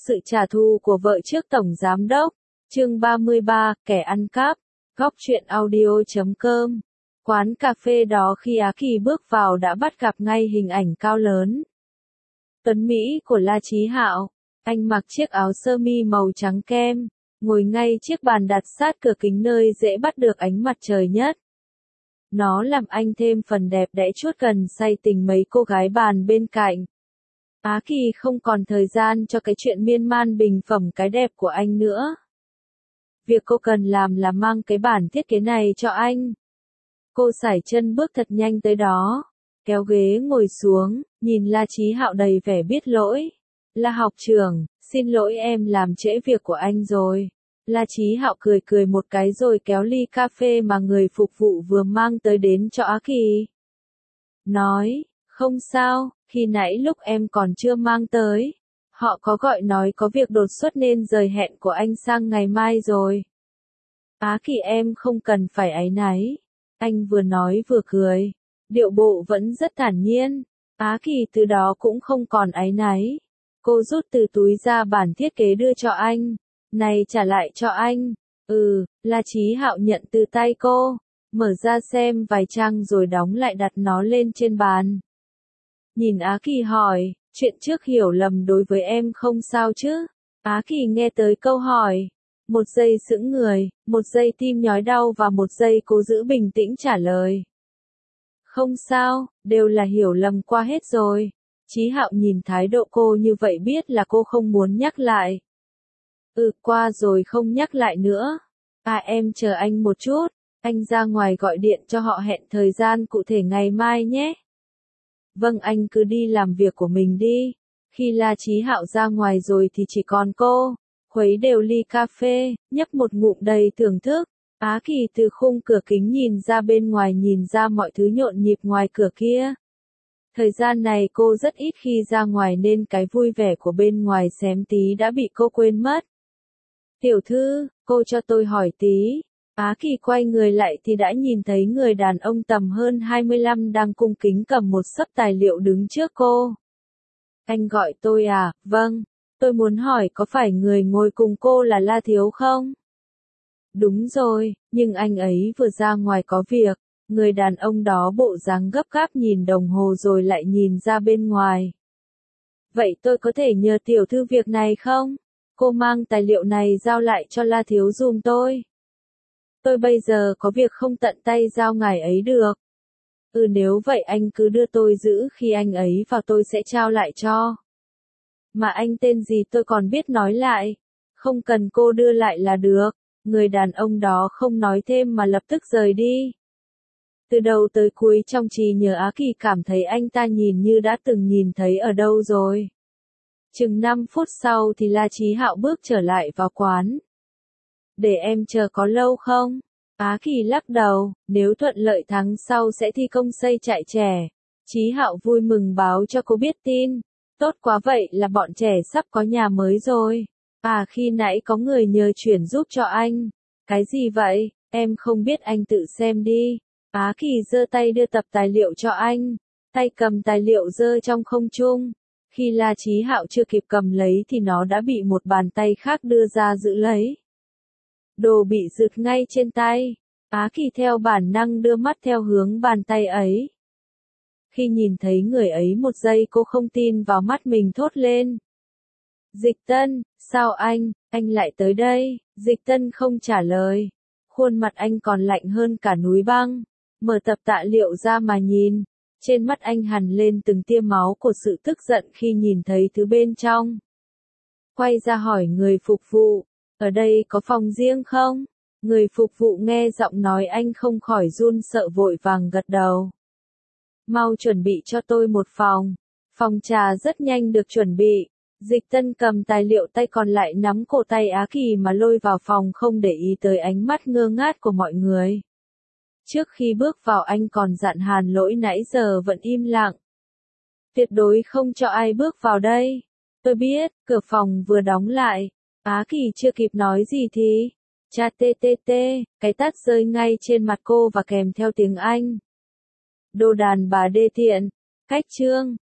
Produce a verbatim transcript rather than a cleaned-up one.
sự trả thù của vợ trước tổng giám đốc. Chương ba mươi ba, kẻ ăn cắp. Góc truyện audio chấm com. Quán cà phê đó khi Á Kỳ bước vào đã bắt gặp ngay hình ảnh cao lớn tuấn Mỹ của La Chí Hạo. Anh mặc chiếc áo sơ mi màu trắng kem, ngồi ngay chiếc bàn đặt sát cửa kính nơi dễ bắt được ánh mặt trời nhất. Nó làm anh thêm phần đẹp đẽ chuốt gần say tình mấy cô gái bàn bên cạnh. Á Kỳ không còn thời gian cho cái chuyện miên man bình phẩm cái đẹp của anh nữa. Việc cô cần làm là mang cái bản thiết kế này cho anh. Cô sải chân bước thật nhanh tới đó, kéo ghế ngồi xuống, nhìn La Chí Hạo đầy vẻ biết lỗi. La học trưởng, xin lỗi em làm trễ việc của anh rồi. La Chí Hạo cười cười một cái rồi kéo ly cà phê mà người phục vụ vừa mang tới đến cho Á Kỳ. Nói, không sao, khi nãy lúc em còn chưa mang tới, họ có gọi nói có việc đột xuất nên rời hẹn của anh sang ngày mai rồi. Á Kỳ em không cần phải áy náy. Anh vừa nói vừa cười, điệu bộ vẫn rất thản nhiên. Á Kỳ từ đó cũng không còn áy náy. Cô rút từ túi ra bản thiết kế đưa cho anh. Này trả lại cho anh. Ừ, La Chí Hạo nhận từ tay cô, mở ra xem vài trang rồi đóng lại đặt nó lên trên bàn. Nhìn Á Kỳ hỏi, chuyện trước hiểu lầm đối với em không sao chứ? Á Kỳ nghe tới câu hỏi, một giây sững người, một giây tim nhói đau và một giây cố giữ bình tĩnh trả lời. Không sao, đều là hiểu lầm qua hết rồi. Chí Hạo nhìn thái độ cô như vậy biết là cô không muốn nhắc lại. Ừ, qua rồi không nhắc lại nữa. À em chờ anh một chút, anh ra ngoài gọi điện cho họ hẹn thời gian cụ thể ngày mai nhé. Vâng, anh cứ đi làm việc của mình đi. Khi La Chí Hạo ra ngoài rồi thì chỉ còn cô, khuấy đều ly cà phê, nhấp một ngụm đầy thưởng thức. Á Kỳ từ khung cửa kính nhìn ra bên ngoài, nhìn ra mọi thứ nhộn nhịp ngoài cửa kia. Thời gian này cô rất ít khi ra ngoài nên cái vui vẻ của bên ngoài xém tí đã bị cô quên mất. Tiểu thư, cô cho tôi hỏi tí. Á Kỳ quay người lại thì đã nhìn thấy người đàn ông tầm hơn hai mươi lăm đang cung kính cầm một xấp tài liệu đứng trước cô. Anh gọi tôi à? Vâng, tôi muốn hỏi có phải người ngồi cùng cô là La Thiếu không? Đúng rồi, nhưng anh ấy vừa ra ngoài có việc. Người đàn ông đó bộ dáng gấp gáp nhìn đồng hồ rồi lại nhìn ra bên ngoài. Vậy tôi có thể nhờ tiểu thư việc này không? Cô mang tài liệu này giao lại cho La Thiếu giùm tôi. Tôi bây giờ có việc không tận tay giao ngài ấy được. Ừ, nếu vậy anh cứ đưa tôi giữ, khi anh ấy vào tôi sẽ trao lại cho. Mà anh tên gì tôi còn biết nói lại. Không cần cô đưa lại là được. Người đàn ông đó không nói thêm mà lập tức rời đi. Từ đầu tới cuối trong trí nhớ Á Kỳ cảm thấy anh ta nhìn như đã từng nhìn thấy ở đâu rồi. Chừng năm phút sau thì La Chí Hạo bước trở lại vào quán. Để em chờ có lâu không? Á Kỳ lắc đầu, nếu thuận lợi tháng sau sẽ thi công xây trại trẻ. Chí Hạo vui mừng báo cho cô biết tin. Tốt quá, vậy là bọn trẻ sắp có nhà mới rồi. À, khi nãy có người nhờ chuyển giúp cho anh. Cái gì vậy? Em không biết, anh tự xem đi. Á Kỳ giơ tay đưa tập tài liệu cho anh. Tay cầm tài liệu giơ trong không trung. Khi La Chí Hạo chưa kịp cầm lấy thì nó đã bị một bàn tay khác đưa ra giữ lấy. Đồ bị giật ngay trên tay. Á Kỳ theo bản năng đưa mắt theo hướng bàn tay ấy. Khi nhìn thấy người ấy một giây cô không tin vào mắt mình, thốt lên. Dịch Tân, sao anh, anh lại tới đây? Dịch Tân không trả lời. Khuôn mặt anh còn lạnh hơn cả núi băng. Mở tập tạ liệu ra mà nhìn. Trên mắt anh hằn lên từng tia máu của sự tức giận khi nhìn thấy thứ bên trong. Quay ra hỏi người phục vụ, ở đây có phòng riêng không? Người phục vụ nghe giọng nói anh không khỏi run sợ, vội vàng gật đầu. Mau chuẩn bị cho tôi một phòng. Phòng trà rất nhanh được chuẩn bị. Dịch Tân cầm tài liệu, tay còn lại nắm cổ tay Á Kỳ mà lôi vào phòng, không để ý tới ánh mắt ngơ ngác của mọi người. Trước khi bước vào anh còn dặn Hàn Lỗi nãy giờ vẫn im lặng. Tuyệt đối không cho ai bước vào đây. Tôi biết, cửa phòng vừa đóng lại. Á Kỳ chưa kịp nói gì thì, cha tê tê tê, cái tát rơi ngay trên mặt cô và kèm theo tiếng Anh. Đồ đàn bà đê tiện, cách chương.